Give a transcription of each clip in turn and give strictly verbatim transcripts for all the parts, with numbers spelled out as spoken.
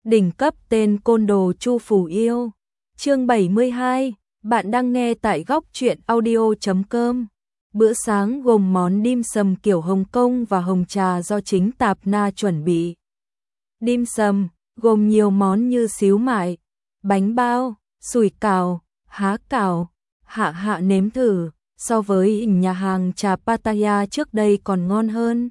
Đỉnh cấp tên côn đồ Chu Phủ Yêu. Chương bảy mươi hai, bạn đang nghe tại góc truyện audio chấm com. Bữa sáng gồm món dim sum kiểu Hồng Kông và hồng trà do chính Tạp Na chuẩn bị. Dim sum gồm nhiều món như xíu mại, bánh bao, sủi cảo, há cảo. Hạ hạ nếm thử, so với nhà hàng trà Pattaya trước đây còn ngon hơn.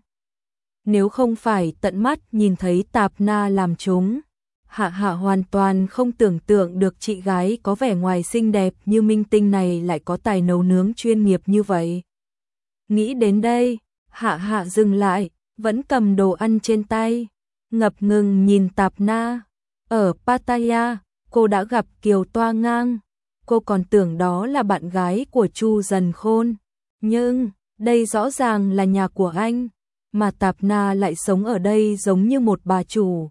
Nếu không phải tận mắt nhìn thấy Tạp Na làm chúng, Hạ hạ hoàn toàn không tưởng tượng được chị gái có vẻ ngoài xinh đẹp như minh tinh này lại có tài nấu nướng chuyên nghiệp như vậy. Nghĩ đến đây, Hạ hạ dừng lại, vẫn cầm đồ ăn trên tay, ngập ngừng nhìn Tạp Na. Ở Pattaya, cô đã gặp Kiều Toa Ngang, cô còn tưởng đó là bạn gái của Chu Dần Khôn, nhưng đây rõ ràng là nhà của anh, mà Tạp Na lại sống ở đây giống như một bà chủ.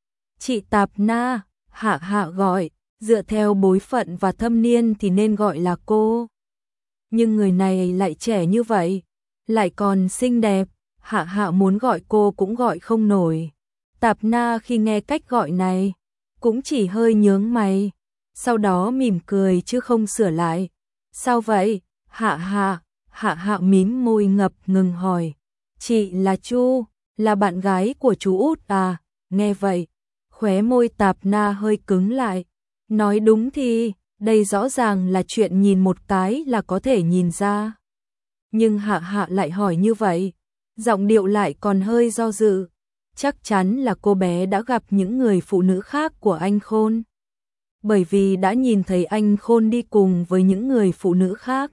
Chị Tạp Na, Hạ hạ gọi, dựa theo bối phận và thâm niên thì nên gọi là cô. Nhưng người này lại trẻ như vậy, lại còn xinh đẹp, Hạ hạ muốn gọi cô cũng gọi không nổi. Tạp Na khi nghe cách gọi này, cũng chỉ hơi nhướng mày, sau đó mỉm cười chứ không sửa lại. Sao vậy? Hạ hạ, Hạ hạ mím môi ngập ngừng hỏi. Chị là Chu, là bạn gái của chú út à? Nghe vậy, khóe môi Tạp Na hơi cứng lại. Nói đúng thì, đây rõ ràng là chuyện nhìn một cái là có thể nhìn ra. Nhưng Hạ hạ lại hỏi như vậy, giọng điệu lại còn hơi do dự. Chắc chắn là cô bé đã gặp những người phụ nữ khác của anh Khôn. Bởi vì đã nhìn thấy anh Khôn đi cùng với những người phụ nữ khác.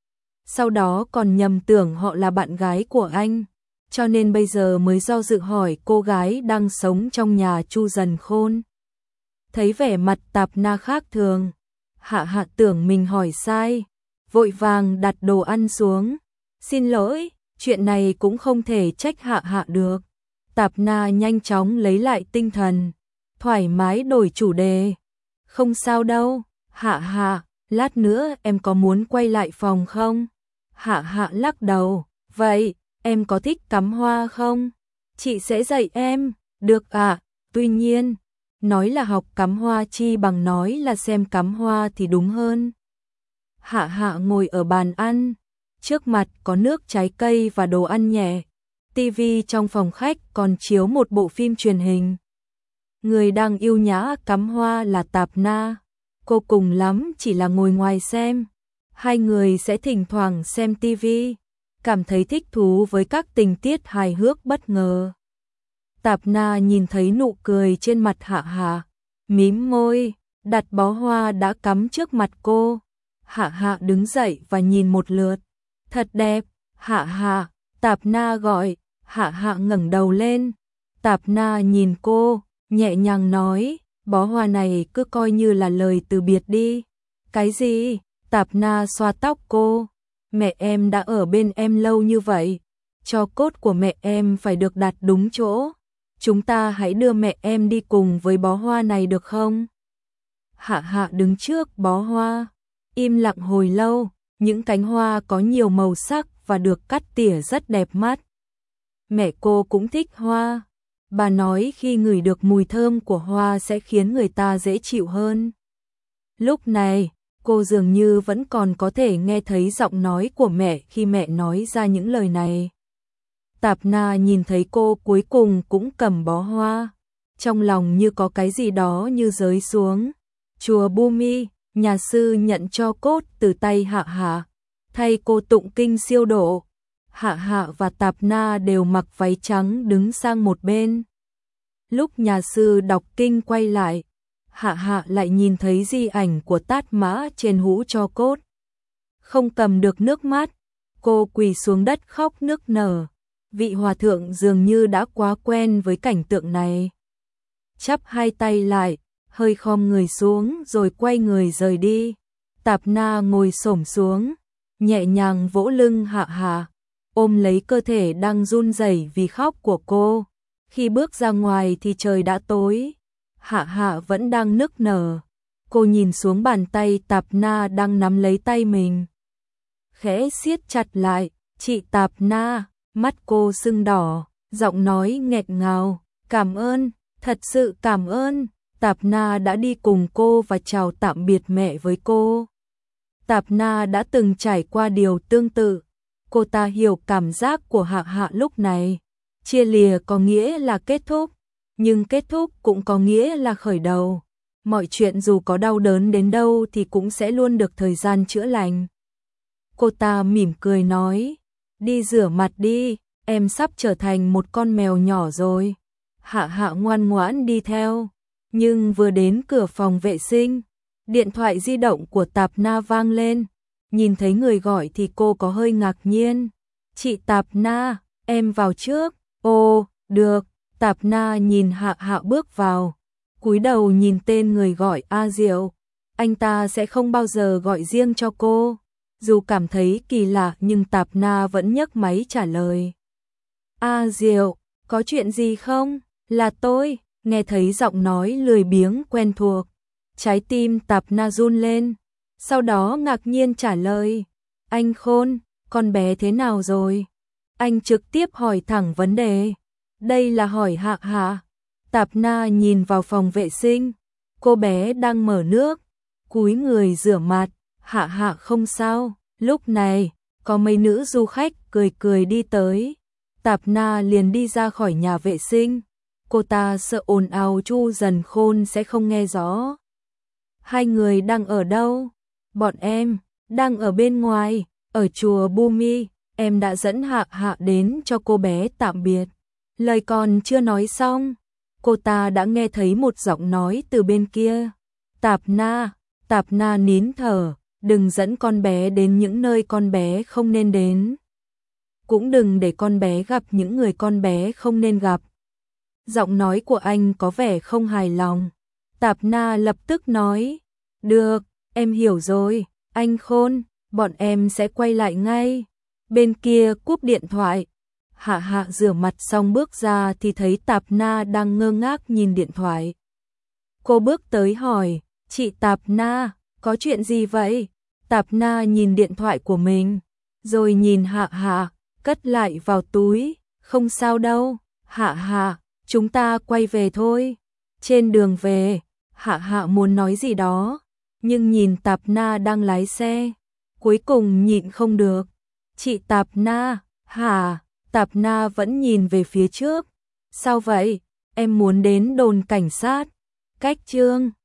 Sau đó còn nhầm tưởng họ là bạn gái của anh, cho nên bây giờ mới do dự hỏi cô gái đang sống trong nhà Chu Dần Khôn. Thấy vẻ mặt Tạp Na khác thường, Hạ hạ tưởng mình hỏi sai, vội vàng đặt đồ ăn xuống. Xin lỗi, chuyện này cũng không thể trách Hạ hạ được. Tạp Na nhanh chóng lấy lại tinh thần, thoải mái đổi chủ đề. Không sao đâu, Hạ hạ, lát nữa em có muốn quay lại phòng không? Hạ hạ lắc đầu, vậy, em có thích cắm hoa không? Chị sẽ dạy em, được ạ, à? Tuy nhiên, nói là học cắm hoa chi bằng nói là xem cắm hoa thì đúng hơn. Hạ hạ ngồi ở bàn ăn, trước mặt có nước trái cây và đồ ăn nhẹ. Tivi trong phòng khách còn chiếu một bộ phim truyền hình. Người đang yêu nhã cắm hoa là Tạp Na, cô cùng lắm chỉ là ngồi ngoài xem. Hai người sẽ thỉnh thoảng xem tivi, cảm thấy thích thú với các tình tiết hài hước bất ngờ. Tạp Na nhìn thấy nụ cười trên mặt Hạ hạ, mím môi, đặt bó hoa đã cắm trước mặt cô. Hạ hạ đứng dậy và nhìn một lượt. Thật đẹp, Hạ hạ, Tạp Na gọi. Hạ hạ ngẩng đầu lên. Tạp Na nhìn cô, nhẹ nhàng nói, bó hoa này cứ coi như là lời từ biệt đi. Cái gì? Tạp Na xoa tóc cô. Mẹ em đã ở bên em lâu như vậy, tro cốt của mẹ em phải được đặt đúng chỗ. Chúng ta hãy đưa mẹ em đi cùng với bó hoa này được không? Hạ hạ đứng trước bó hoa, im lặng hồi lâu. Những cánh hoa có nhiều màu sắc và được cắt tỉa rất đẹp mắt. Mẹ cô cũng thích hoa. Bà nói khi ngửi được mùi thơm của hoa sẽ khiến người ta dễ chịu hơn. Lúc này, cô dường như vẫn còn có thể nghe thấy giọng nói của mẹ khi mẹ nói ra những lời này. Tạp Na nhìn thấy cô cuối cùng cũng cầm bó hoa, trong lòng như có cái gì đó như rơi xuống. Chùa Bumi, nhà sư nhận cho cốt từ tay Hạ hạ, thay cô tụng kinh siêu độ. Hạ hạ và Tạp Na đều mặc váy trắng đứng sang một bên. Lúc nhà sư đọc kinh quay lại, Hạ hạ lại nhìn thấy di ảnh của Tát Mã trên hũ cho cốt. Không cầm được nước mắt, cô quỳ xuống đất khóc nức nở. Vị hòa thượng dường như đã quá quen với cảnh tượng này. Chắp hai tay lại, hơi khom người xuống rồi quay người rời đi. Tạp Na ngồi xổm xuống, nhẹ nhàng vỗ lưng Hạ hạ, ôm lấy cơ thể đang run rẩy vì khóc của cô. Khi bước ra ngoài thì trời đã tối. Hạ hạ vẫn đang nức nở. Cô nhìn xuống bàn tay Tạp Na đang nắm lấy tay mình, khẽ siết chặt lại. Chị Tạp Na, mắt cô sưng đỏ, giọng nói nghẹn ngào. Cảm ơn, Thật sự cảm ơn, Tạp Na đã đi cùng cô và chào tạm biệt mẹ với cô. Tạp Na đã từng trải qua điều tương tự, cô ta hiểu cảm giác của Hạ Hạ lúc này. Chia lìa có nghĩa là kết thúc, nhưng kết thúc cũng có nghĩa là khởi đầu. Mọi chuyện dù có đau đớn đến đâu thì cũng sẽ luôn được thời gian chữa lành. Cô ta mỉm cười nói, đi rửa mặt đi, em sắp trở thành một con mèo nhỏ rồi. Hạ Hạ ngoan ngoãn đi theo, nhưng vừa đến cửa phòng vệ sinh, điện thoại di động của Tạp Na vang lên. Nhìn thấy người gọi thì cô có hơi ngạc nhiên. Chị Tạp Na, em vào trước. Ồ, được. Tạp Na nhìn Hạ Hạ bước vào, cúi đầu nhìn tên người gọi A Diệu. Anh ta sẽ không bao giờ gọi riêng cho cô. Dù cảm thấy kỳ lạ nhưng Tạp Na vẫn nhấc máy trả lời. A Diệu, có chuyện gì không? Là tôi. Nghe thấy giọng nói lười biếng quen thuộc, trái tim Tạp Na run lên, sau đó ngạc nhiên trả lời. Anh Khôn, con bé thế nào rồi? Anh trực tiếp hỏi thẳng vấn đề. Đây là hỏi Hạ Hạ. Tạp Na nhìn vào phòng vệ sinh, cô bé đang mở nước, cúi người rửa mặt. Hạ Hạ không sao. Lúc này, có mấy nữ du khách cười cười đi tới. Tạp Na liền đi ra khỏi nhà vệ sinh. Cô ta sợ ồn ào Chu Dần Khôn sẽ không nghe rõ. Hai người đang ở đâu? Bọn em đang ở bên ngoài, ở chùa Bumi. Em đã dẫn Hạ Hạ đến cho cô bé tạm biệt. Lời còn chưa nói xong, cô ta đã nghe thấy một giọng nói từ bên kia. Tạp Na, Tạp Na nín thở, đừng dẫn con bé đến những nơi con bé không nên đến. Cũng đừng để con bé gặp những người con bé không nên gặp. Giọng nói của anh có vẻ không hài lòng. Tạp Na lập tức nói, được, em hiểu rồi, anh Khôn, bọn em sẽ quay lại ngay. Bên kia cúp điện thoại. Hạ Hạ rửa mặt xong bước ra thì thấy Tạp Na đang ngơ ngác nhìn điện thoại. Cô bước tới hỏi, chị Tạp Na, có chuyện gì vậy? Tạp Na nhìn điện thoại của mình, rồi nhìn Hạ Hạ, cất lại vào túi, không sao đâu, Hạ Hạ, chúng ta quay về thôi. Trên đường về, Hạ Hạ muốn nói gì đó, nhưng nhìn Tạp Na đang lái xe, cuối cùng nhịn không được. Chị Tạp Na, hả? Tạp Na vẫn nhìn về phía trước. Sao vậy? Em muốn đến đồn cảnh sát. Cách chương